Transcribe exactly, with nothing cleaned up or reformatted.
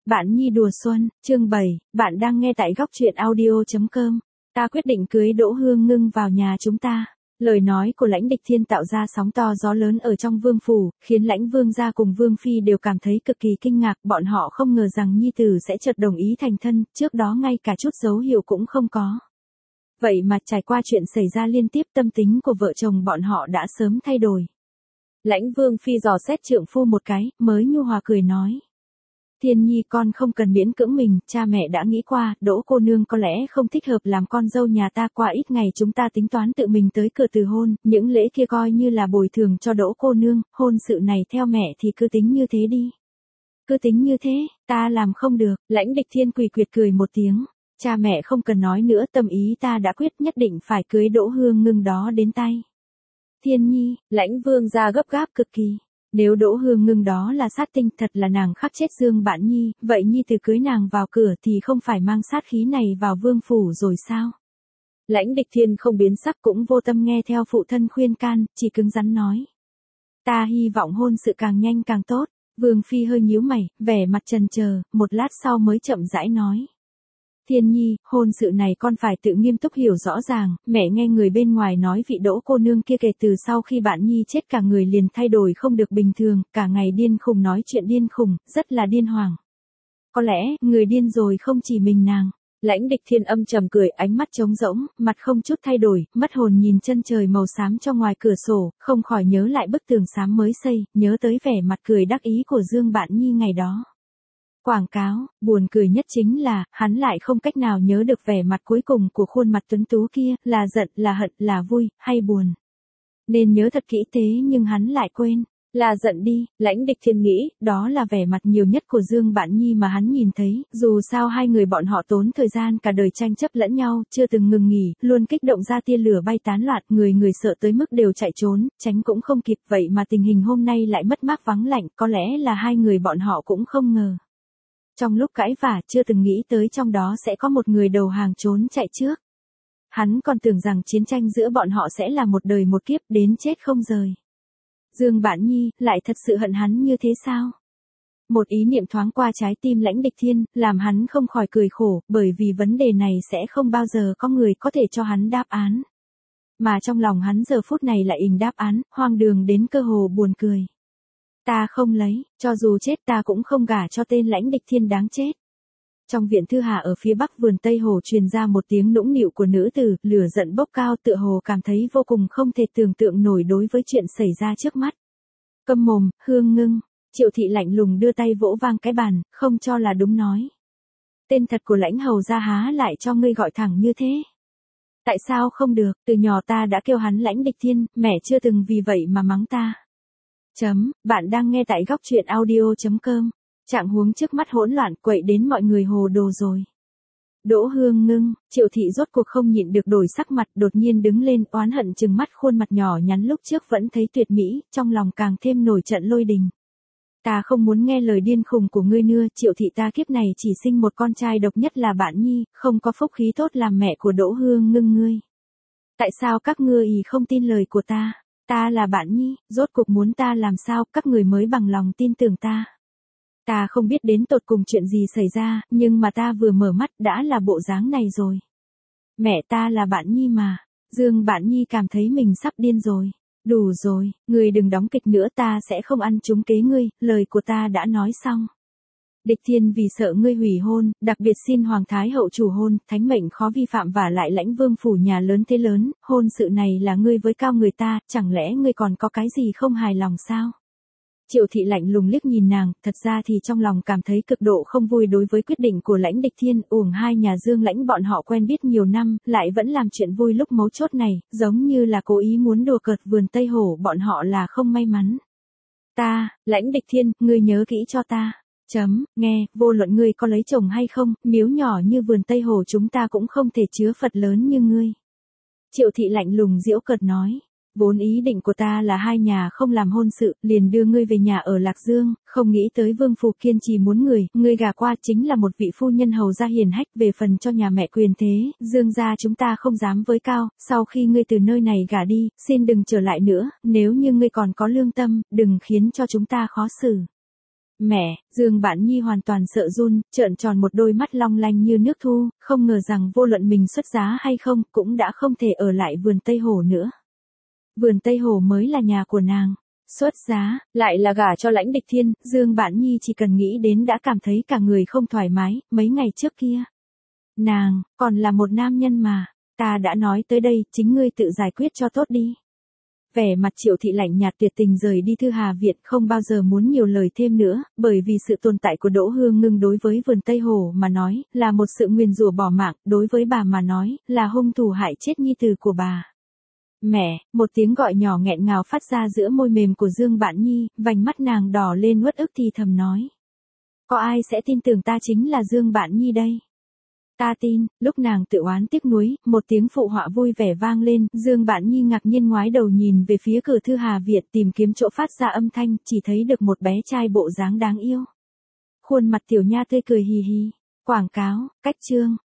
Bạn Nhi đùa xuân, chương bảy, bạn đang nghe tại góc truyện audio.com. Ta quyết định cưới Đỗ Hương Ngưng vào nhà chúng ta. Lời nói của Lãnh Địch Thiên tạo ra sóng to gió lớn ở trong vương phủ, khiến Lãnh Vương gia cùng Vương phi đều cảm thấy cực kỳ kinh ngạc, bọn họ không ngờ rằng nhi tử sẽ chợt đồng ý thành thân, trước đó ngay cả chút dấu hiệu cũng không có. Vậy mà trải qua chuyện xảy ra liên tiếp, tâm tính của vợ chồng bọn họ đã sớm thay đổi. Lãnh Vương phi dò xét trượng phu một cái, mới nhu hòa cười nói: Thiên Nhi, con không cần miễn cưỡng mình, cha mẹ đã nghĩ qua, Đỗ cô nương có lẽ không thích hợp làm con dâu nhà ta, qua ít ngày chúng ta tính toán tự mình tới cửa từ hôn, những lễ kia coi như là bồi thường cho Đỗ cô nương, hôn sự này theo mẹ thì cứ tính như thế đi. Cứ tính như thế, ta làm không được. Lãnh Địch Thiên quỳ quyệt cười một tiếng: Cha mẹ không cần nói nữa, tâm ý ta đã quyết, nhất định phải cưới Đỗ Hương Ngưng đó đến tay. Thiên Nhi, Lãnh Vương gia gấp gáp cực kỳ. Nếu Đỗ Hương Ngưng đó là sát tinh, thật là nàng khắc chết Dương Bạn Nhi, vậy Nhi từ cưới nàng vào cửa thì không phải mang sát khí này vào vương phủ rồi sao? Lãnh Địch Thiên không biến sắc, cũng vô tâm nghe theo phụ thân khuyên can, chỉ cứng rắn nói: Ta hy vọng hôn sự càng nhanh càng tốt. Vương phi hơi nhíu mày, vẻ mặt chần chờ, một lát sau mới chậm rãi nói: Thiên Nhi, hôn sự này con phải tự nghiêm túc hiểu rõ ràng, mẹ nghe người bên ngoài nói vị Đỗ cô nương kia kể từ sau khi Bạn Nhi chết cả người liền thay đổi không được bình thường, cả ngày điên khùng, nói chuyện điên khùng, rất là điên hoàng. Có lẽ, người điên rồi không chỉ mình nàng. Lãnh Địch Thiên âm trầm cười, ánh mắt trống rỗng, mặt không chút thay đổi, mất hồn nhìn chân trời màu xám cho ngoài cửa sổ, không khỏi nhớ lại bức tường xám mới xây, nhớ tới vẻ mặt cười đắc ý của Dương Bạn Nhi ngày đó. Quảng cáo, buồn cười nhất chính là, hắn lại không cách nào nhớ được vẻ mặt cuối cùng của khuôn mặt tuấn tú kia, là giận, là hận, là vui, hay buồn. Nên nhớ thật kỹ thế nhưng hắn lại quên. Là giận đi, Lãnh Địch Thiên nghĩ, đó là vẻ mặt nhiều nhất của Dương Bạn Nhi mà hắn nhìn thấy, dù sao hai người bọn họ tốn thời gian cả đời tranh chấp lẫn nhau, chưa từng ngừng nghỉ, luôn kích động ra tia lửa bay tán loạn, người người sợ tới mức đều chạy trốn, tránh cũng không kịp, vậy mà tình hình hôm nay lại mất mát vắng lạnh, có lẽ là hai người bọn họ cũng không ngờ. Trong lúc cãi vả, chưa từng nghĩ tới trong đó sẽ có một người đầu hàng trốn chạy trước. Hắn còn tưởng rằng chiến tranh giữa bọn họ sẽ là một đời một kiếp, đến chết không rời. Dương Bạn Nhi, lại thật sự hận hắn như thế sao? Một ý niệm thoáng qua trái tim Lãnh Địch Thiên, làm hắn không khỏi cười khổ, bởi vì vấn đề này sẽ không bao giờ có người có thể cho hắn đáp án. Mà trong lòng hắn giờ phút này lại ình đáp án, hoang đường đến cơ hồ buồn cười. Ta không lấy, cho dù chết ta cũng không gả cho tên Lãnh Địch Thiên đáng chết. Trong viện thư hà ở phía bắc vườn Tây Hồ truyền ra một tiếng nũng nịu của nữ tử, lửa giận bốc cao, tựa hồ cảm thấy vô cùng không thể tưởng tượng nổi đối với chuyện xảy ra trước mắt. Câm mồm, Hương Ngưng. Triệu thị lạnh lùng đưa tay vỗ vang cái bàn, không cho là đúng nói: Tên thật của Lãnh hầu gia há lại cho ngươi gọi thẳng như thế? Tại sao không được, từ nhỏ ta đã kêu hắn Lãnh Địch Thiên, mẹ chưa từng vì vậy mà mắng ta. Chấm, bạn đang nghe tại góc truyện audio.com. Trạng huống trước mắt hỗn loạn, quậy đến mọi người hồ đồ rồi. Đỗ Hương Ngưng, Triệu thị rốt cuộc không nhịn được đổi sắc mặt, đột nhiên đứng lên, oán hận trừng mắt khuôn mặt nhỏ nhắn lúc trước vẫn thấy tuyệt mỹ, trong lòng càng thêm nổi trận lôi đình. Ta không muốn nghe lời điên khùng của ngươi nữa, Triệu thị, ta kiếp này chỉ sinh một con trai độc nhất là Bạn Nhi, không có phúc khí tốt làm mẹ của Đỗ Hương Ngưng ngươi. Tại sao các ngươi ý không tin lời của ta? Ta là Bạn Nhi, rốt cuộc muốn ta làm sao, các người mới bằng lòng tin tưởng ta. Ta không biết đến tột cùng chuyện gì xảy ra, nhưng mà ta vừa mở mắt đã là bộ dáng này rồi. Mẹ ta là Bạn Nhi mà. Dương Bạn Nhi cảm thấy mình sắp điên rồi. Đủ rồi, ngươi đừng đóng kịch nữa, ta sẽ không ăn trúng kế ngươi, lời của ta đã nói xong. Địch Thiên vì sợ ngươi hủy hôn, đặc biệt xin Hoàng Thái Hậu chủ hôn, thánh mệnh khó vi phạm, và lại Lãnh vương phủ nhà lớn thế lớn, hôn sự này là ngươi với cao người ta, chẳng lẽ ngươi còn có cái gì không hài lòng sao? Triệu thị lạnh lùng liếc nhìn nàng, thật ra thì trong lòng cảm thấy cực độ không vui đối với quyết định của Lãnh Địch Thiên, uổng hai nhà Dương Lãnh bọn họ quen biết nhiều năm, lại vẫn làm chuyện vui lúc mấu chốt này, giống như là cố ý muốn đùa cợt vườn Tây Hồ bọn họ là không may mắn. Ta, Lãnh Địch Thiên, ngươi nhớ kỹ cho ta. Chấm, nghe, vô luận ngươi có lấy chồng hay không, miếu nhỏ như vườn Tây Hồ chúng ta cũng không thể chứa Phật lớn như ngươi. Triệu thị lạnh lùng giễu cợt nói: Vốn ý định của ta là hai nhà không làm hôn sự, liền đưa ngươi về nhà ở Lạc Dương, không nghĩ tới vương phủ kiên trì muốn người, ngươi gả qua chính là một vị phu nhân hầu gia hiền hách, về phần cho nhà mẹ quyền thế, Dương gia chúng ta không dám với cao, sau khi ngươi từ nơi này gả đi, xin đừng trở lại nữa, nếu như ngươi còn có lương tâm, đừng khiến cho chúng ta khó xử. Mẹ, Dương Bạn Nhi hoàn toàn sợ run, trợn tròn một đôi mắt long lanh như nước thu, không ngờ rằng vô luận mình xuất giá hay không, cũng đã không thể ở lại vườn Tây Hồ nữa. Vườn Tây Hồ mới là nhà của nàng. Xuất giá, lại là gả cho Lãnh Địch Thiên, Dương Bạn Nhi chỉ cần nghĩ đến đã cảm thấy cả người không thoải mái, mấy ngày trước kia. Nàng, còn là một nam nhân mà, ta đã nói tới đây, chính ngươi tự giải quyết cho tốt đi. Vẻ mặt Triệu Thị lạnh nhạt tuyệt tình rời đi Thư Hà Viện, không bao giờ muốn nhiều lời thêm nữa, bởi vì sự tồn tại của Đỗ Hương Ngưng đối với vườn Tây Hồ mà nói, là một sự nguyền rủa bỏ mạng, đối với bà mà nói, là hung thủ hại chết nhi tử của bà. Mẹ, một tiếng gọi nhỏ nghẹn ngào phát ra giữa môi mềm của Dương Bạn Nhi, vành mắt nàng đỏ lên uất ức thì thầm nói. Có ai sẽ tin tưởng ta chính là Dương Bạn Nhi đây? Ta tin, lúc nàng tự oán tiếc nuối, một tiếng phụ họa vui vẻ vang lên, Dương Bạn Nhi ngạc nhiên ngoái đầu nhìn về phía cửa Thư Hà Viện tìm kiếm chỗ phát ra âm thanh, chỉ thấy được một bé trai bộ dáng đáng yêu. Khuôn mặt tiểu nha tươi cười hì hì. Quảng cáo, cách chương.